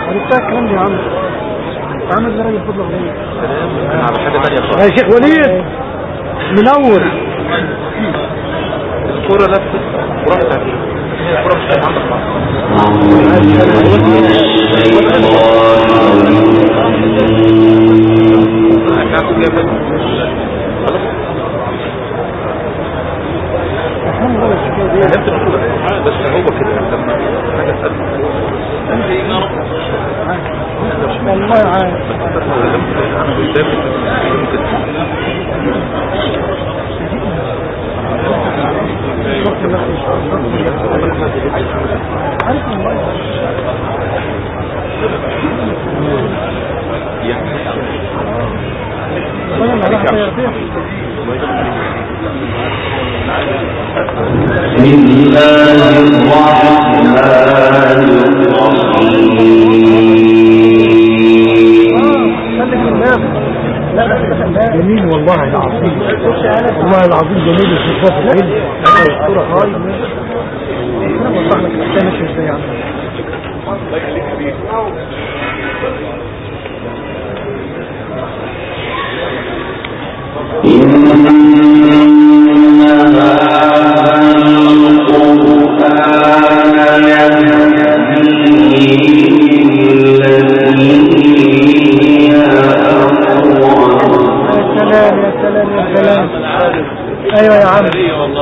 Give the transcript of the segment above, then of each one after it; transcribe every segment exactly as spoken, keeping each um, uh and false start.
عرفتها الكلام ده يا عم. عامل زي راجل فضل غنية. سلام على حاجة تانية خالص. يا شيخ وليد منور. الكورة نفس الكورة بتاعتي. هي الكورة مش عندك بس هو كده لما حاجة تسأل والله عارف جميل والله العظيم. والله العظيم جميل الشفاف العلم. الصورة هاي انا بوضح لك الاحكام مش ازاي يعني. الله يخليك حبيبي. ايوه يا عم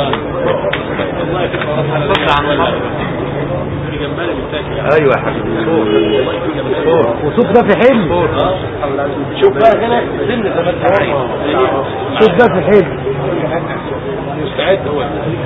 ايوه يا حبيبي صوت وصوت ده في حلم. شوف بقى هنا صوت ده في حلم مستعد هو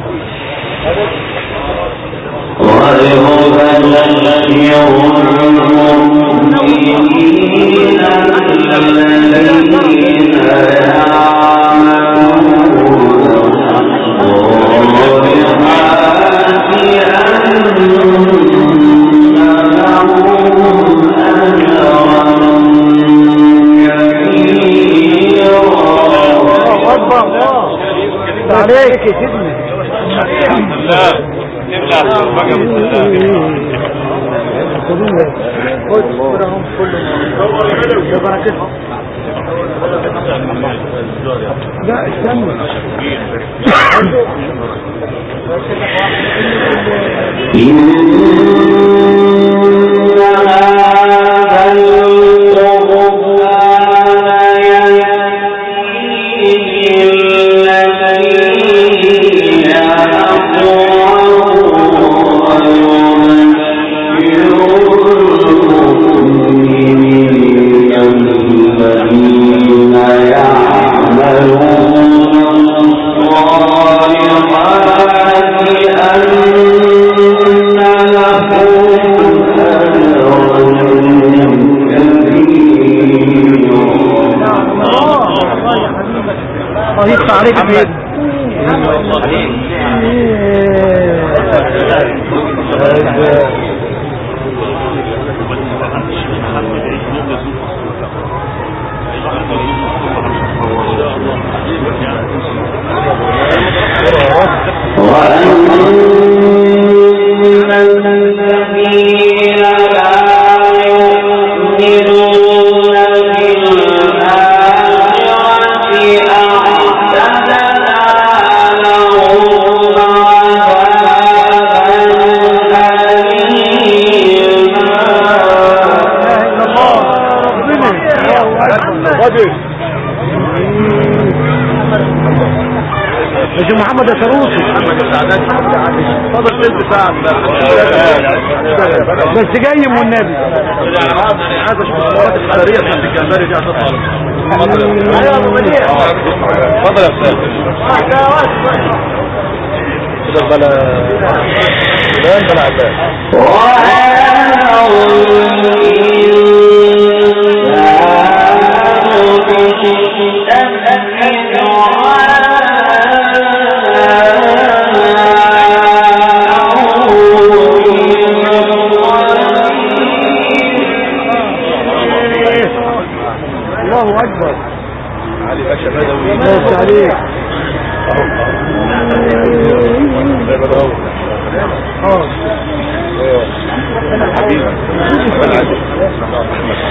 عليك يا سيدنا. لا لا بقى خد كلهم كلهم بركتهم. لا استنى عليك بيد يا محمد يا شروطي فضل ثلث ساعة بس جاي من النبي. هذا الشخصيات الحضارية بتاعت الجمبري دي هتطلع. فضل يا استاذ كده بلا فلان بلا عباد. الله اكبر. علي باشا بدوي ماشي عليك. اه حبيبي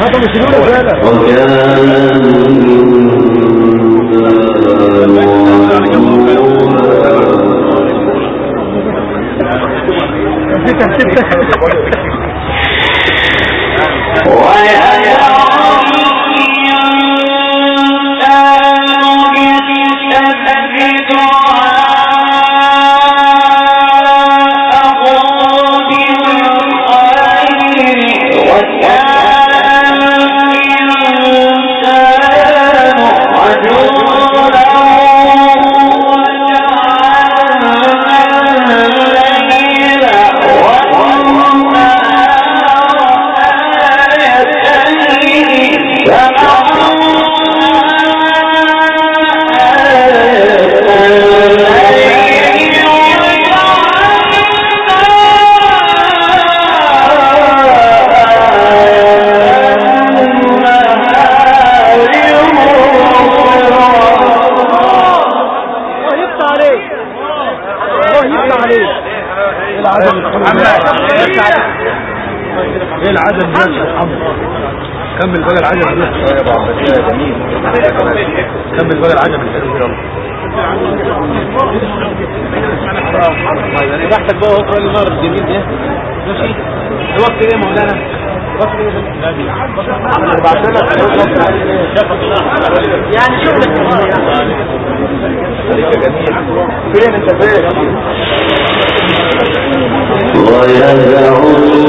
ده مش رجاله ايه العدد ده يا محمد؟ كمل بقى العجب ده يا ابو عباس يا جميل. كمل بقى العجب الحلو يلا. راحتك بقى هو كل النار الجميل ده ماشي. الوقت ايه يا مولانا؟ الوقت ايه؟ يعني شغلك فين انت فين؟ ويدعو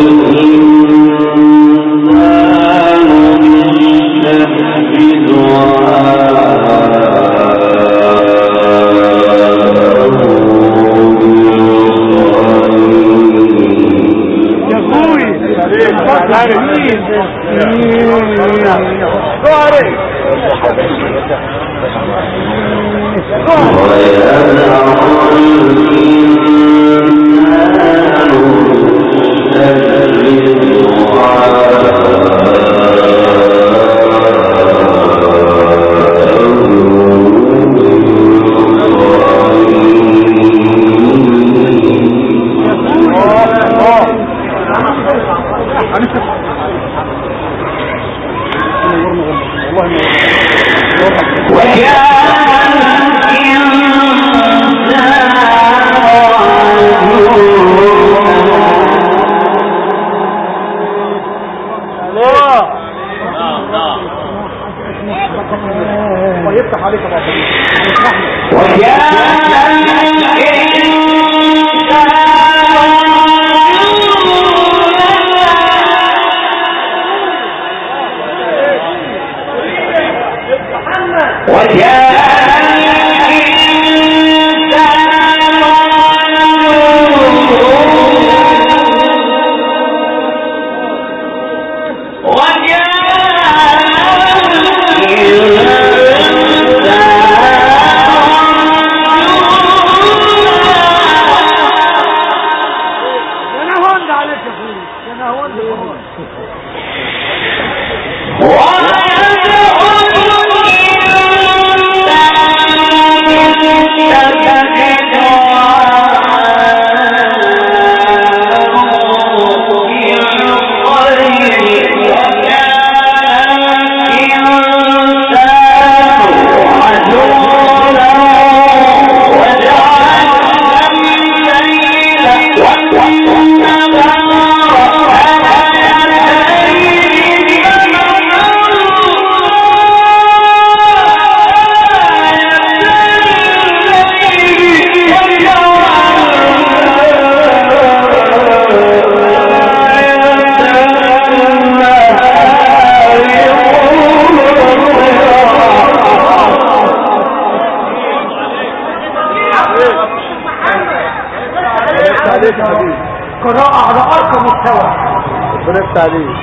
قراءة على أرقى مستوى. ربنا عليك.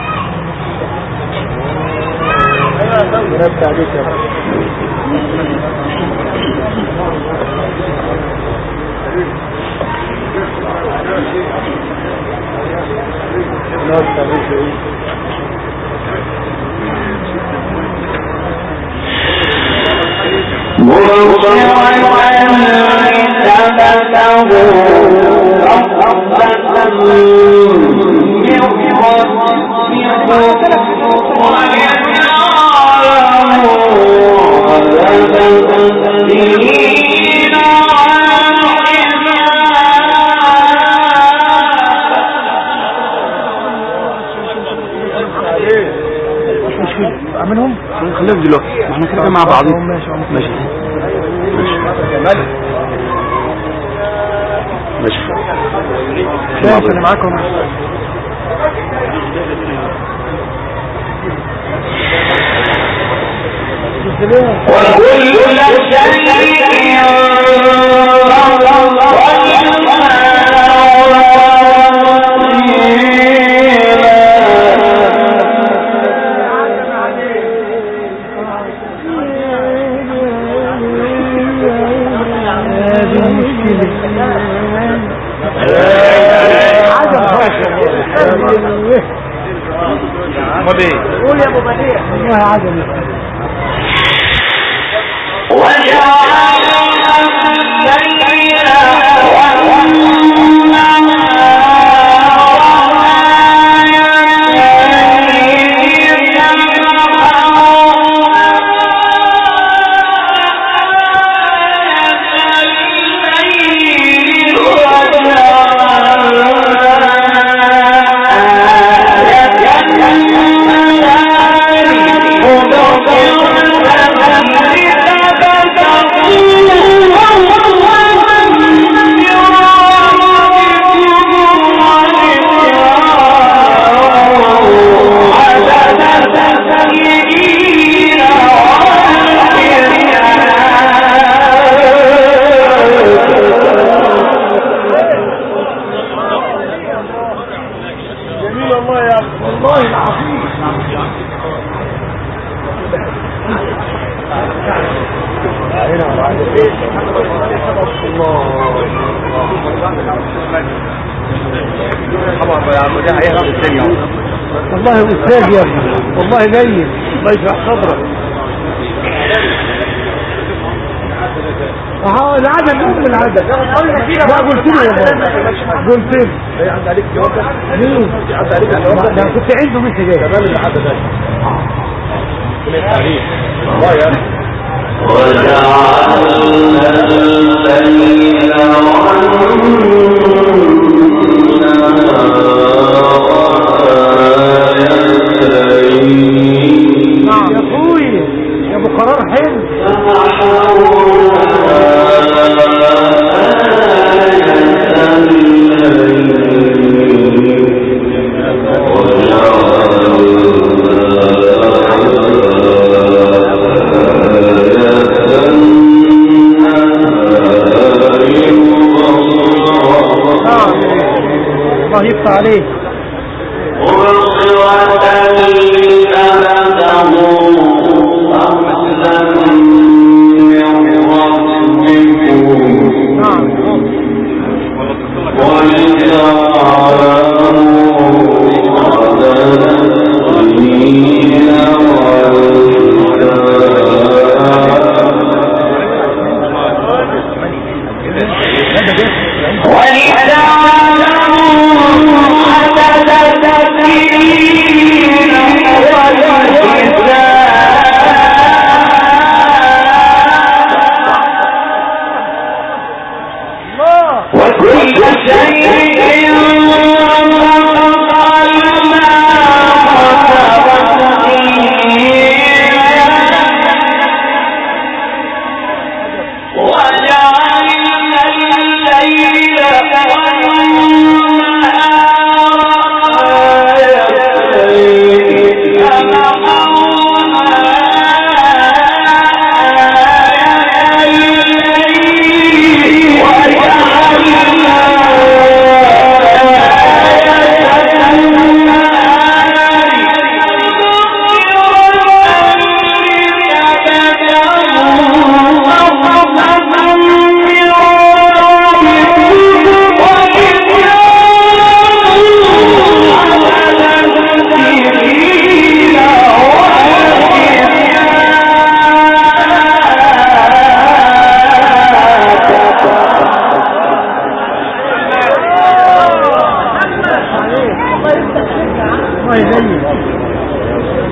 ربنا عليك يا رب. ربنا منهم خليهم دلوقتي احنا كده مع بعضين. ماشي ماشي ماشي ماشي انا معاكم. وكل قول يا ابو بديع والله عجب. والله أستاذ يا ابني والله نايم الله يشرح صدرك. اه العدد من العدد لا قلت له قلت له عند عليك جواب مين عند عليك جواب انا كنت عنده مش جاي تمام العدد ده من التاريخ والله يا وجعلنا الليل نعم يا اخوي يا ابو قرار حلو الله يفتح عليك. ولتعلموا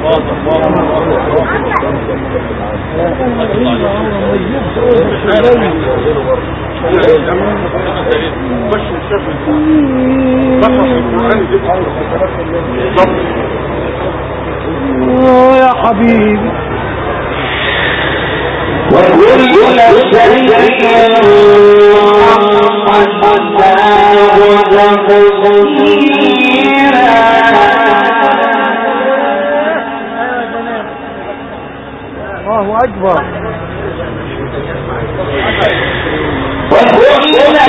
يا حبيبي وكل شيء قدرناه تقديرا الله أكبر وكل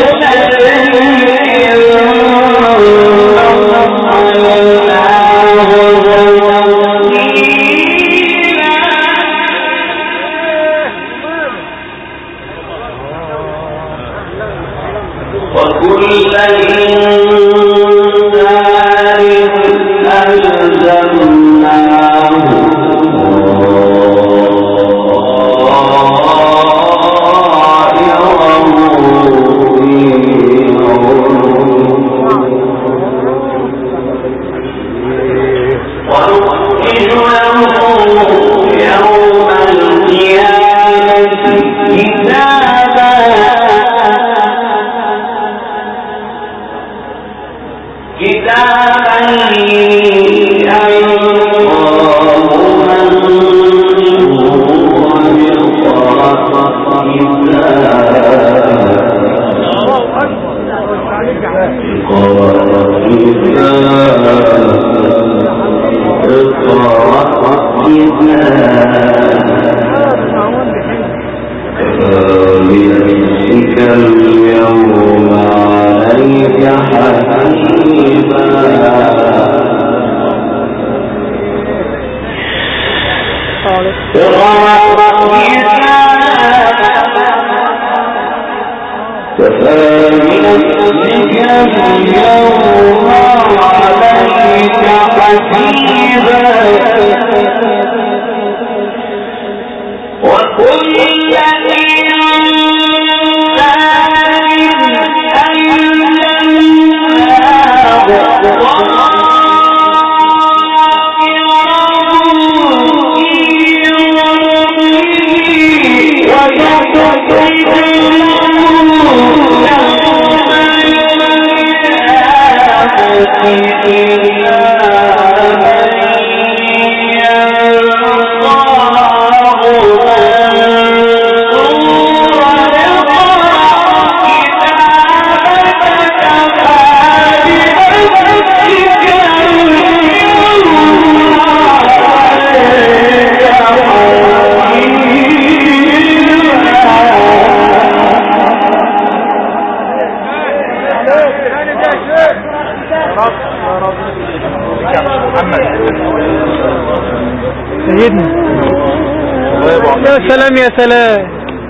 يا سلام يا سلام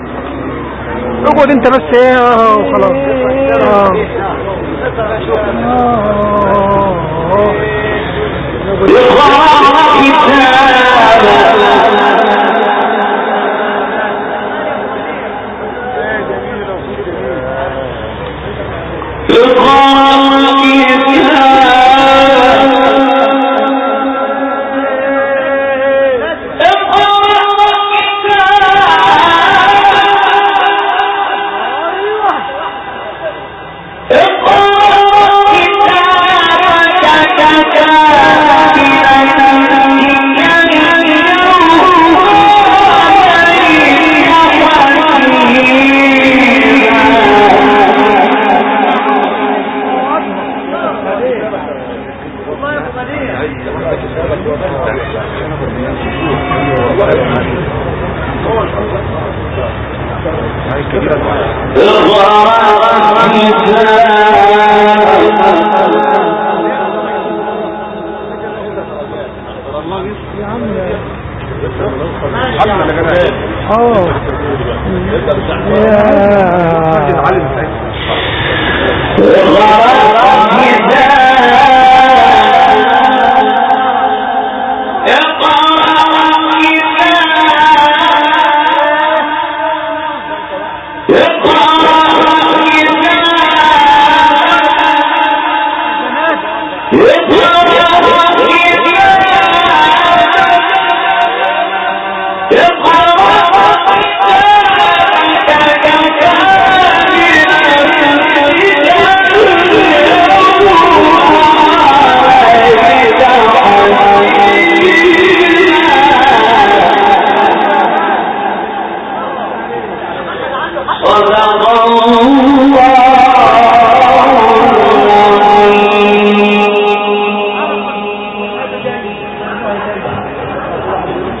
اقعد انت بس ايه اه وخلاص اه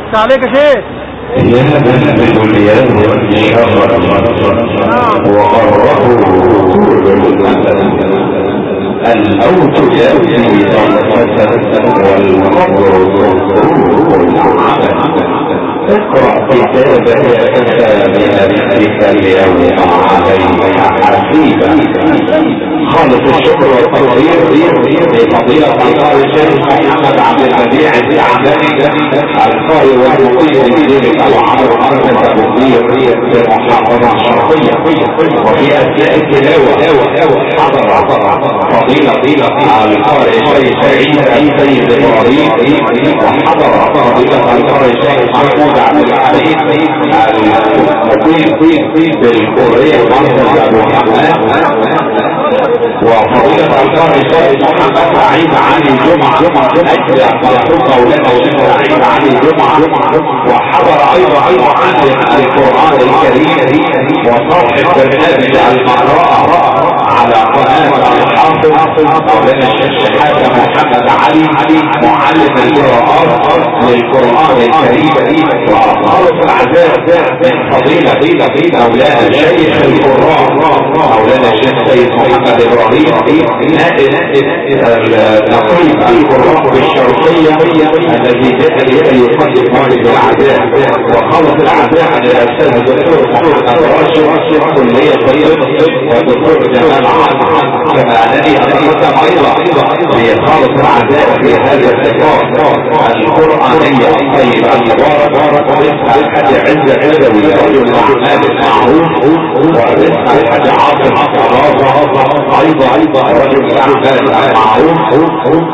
عليك يا شيخ. يهبط اليد والشر وغره طول الأمل الموت يأتي ضغطة والقبر صفوف العمل اقرأ كتابك كفى بنفسك اليوم عليك حسيبا. خالص الشكر والتقدير لفضيلة القارئ الشيخ محمد عبد البديع السعداني القارئ والمقيم بذلك العرب مركز ابو قير في المحافظة الشرقية، وفي اثناء التلاوة حضر فضيلة القارئ الشيخ سعيد السيد ابراهيم، وحضر فضيلة القارئ الشيخ محمود عبد الحميد المقيم بالقرية مركز ابو حماد، وفضيلة القارئ الشيخ محمد سعيد علي جمعة اجل مرحوم مولانا الشيخ سعيد علي جمعة، وحضر ايضا معلم القرآن الكريم وصاحب برنامج المقراءة على قناة الحافظ مولانا الشيخ شحاتة محمد علي معلم القراءات للقرآن الكريم، وخالص العزاء من فضيلة مولانا شيخ القراء مولانا الشيخ سيد محمد ابراهيم نائب نقيب القراء بالشرقية الذي جاء يقدم واجب العزاء، وخالص العزاء عن الاستاذ الدكتور محمد راشد كلية الطب والدكتور جمال عام، كما انني اتقدم ايضا بخالص العزاء في هذا اللقاء القرآنية الطيب المبارك واسم الحاج عز العدوي رجل الاعمال المعروف، واسم الحاج عاصم صلاح ايضا رجل الاعمال المعروف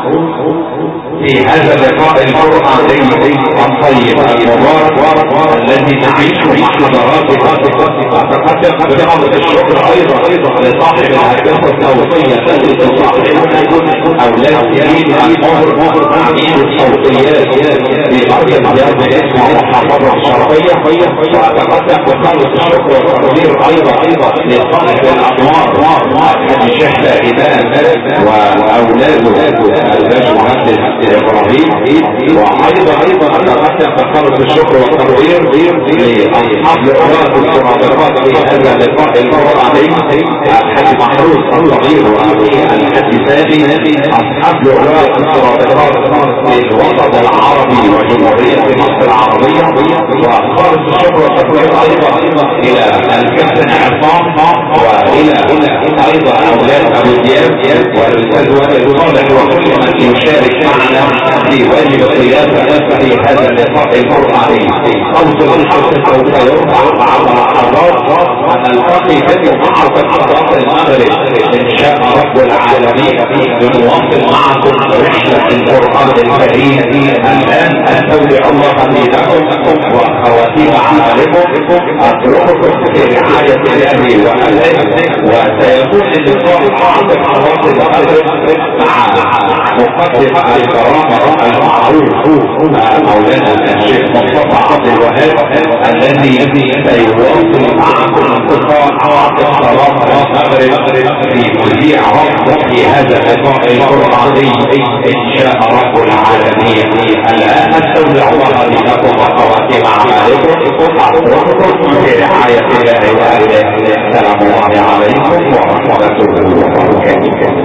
في هذا اللقاء القرآني الطيب المبارك الذي نعيشه مع حضراتكم. اتقدم بأمر الشكر ايضا لصاحب الهندسة الصوتية التي تصاحبنا اولاد يمين المهر عميد الصوتيات في مركز زياد اسمه محافظة الشرقية، واتقدم بخالص الشكر والتقدير ايضا لصاحب الانوار الحاج الشيخ إمام واولاده الباشمهندس ابراهيم، وايضا ايضا اتقدم بخالص الشكر والتقدير لاصحاب لقاءات السرادقات في هذا اللقاء القرآني الحاج محروس الصغير والحاج سامي، اصحاب لقاءات السرادقات في الوسط العربي وجمهورية مصر العربية، وخالص الشكر والتقدير ايضا الى الكابتن عصام والى ايضا اولاد ابو دياب والاستاذ وائل صالح وكل من يشارك معنا في واجب القيادة في هذا اللقاء القرآني. اوصل الحرص سوف يرفع بعض اللحظات ونلتقي بكم مع فترات المغرب ان شاء رب العالمين لنواصل معكم رحلة القرآن الكريم. الان استودع الله دينكم وخواتيم اعمالكم، اترككم في رعاية الله واهله، وسيكون اللقاء بعد حضرات المغرب مع مقدم الكرامة المعروف مولانا الشيخ مصطفى عبد الوهاب الذي سيواصل معكم انتقاء صلاة المغرب في مذيع في هذا اللقاء القرآني ان شاء رب العالمين. الان استودع الله دينكم وخواتيم اعمالكم، اترككم في رعاية الله واهله. السلام عليكم ورحمة الله وبركاته.